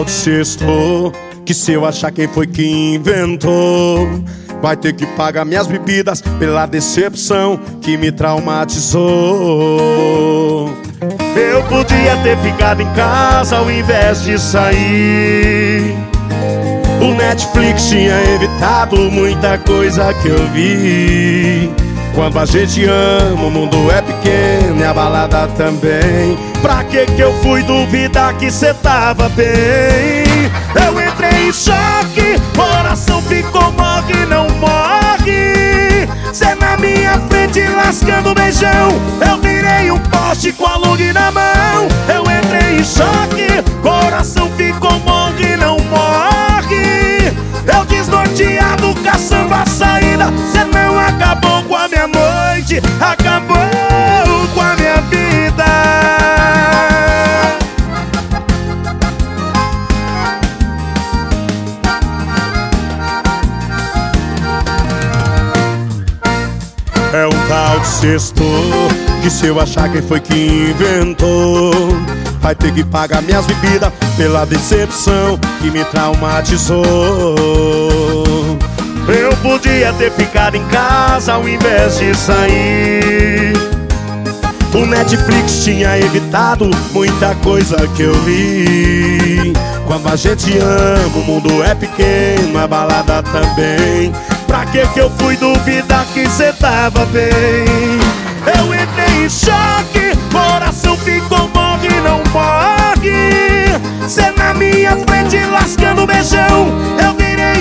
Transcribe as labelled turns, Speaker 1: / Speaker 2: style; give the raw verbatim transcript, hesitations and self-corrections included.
Speaker 1: tal de sexto, que se eu achar quem foi que inventou, vai ter que pagar minhas bebidas pela decepção que me traumatizou. Eu podia ter ficado em casa ao invés de sair. O Netflix tinha evitado muita coisa que eu vi. Quando a gente ama, o mundo é pequeno e a balada também. Pra que que eu fui duvidar que cê tava bem? Eu entrei em choque, coração ficou morre, não morre. Cê na minha frente lascando beijão, eu virei um poste com a lug na mão. Eu entrei em choque, coração ficou morre, não morre. Eu desnorteado caçando a saída, cê não acabou com a minha noite, acabou com a minha vida. É um tal de sexto, que se eu achar quem foi que inventou, vai ter que pagar minhas bebidas pela decepção que me traumatizou. Eu podia ter ficado em casa ao invés de sair. O Netflix tinha evitado muita coisa que eu vi. Quando a gente ama, o mundo é pequeno, a balada também. Pra que que eu fui duvidar que cê tava bem? Eu entrei em choque, coração ficou morre, não morre. Cê na minha frente lascando beijão, eu virei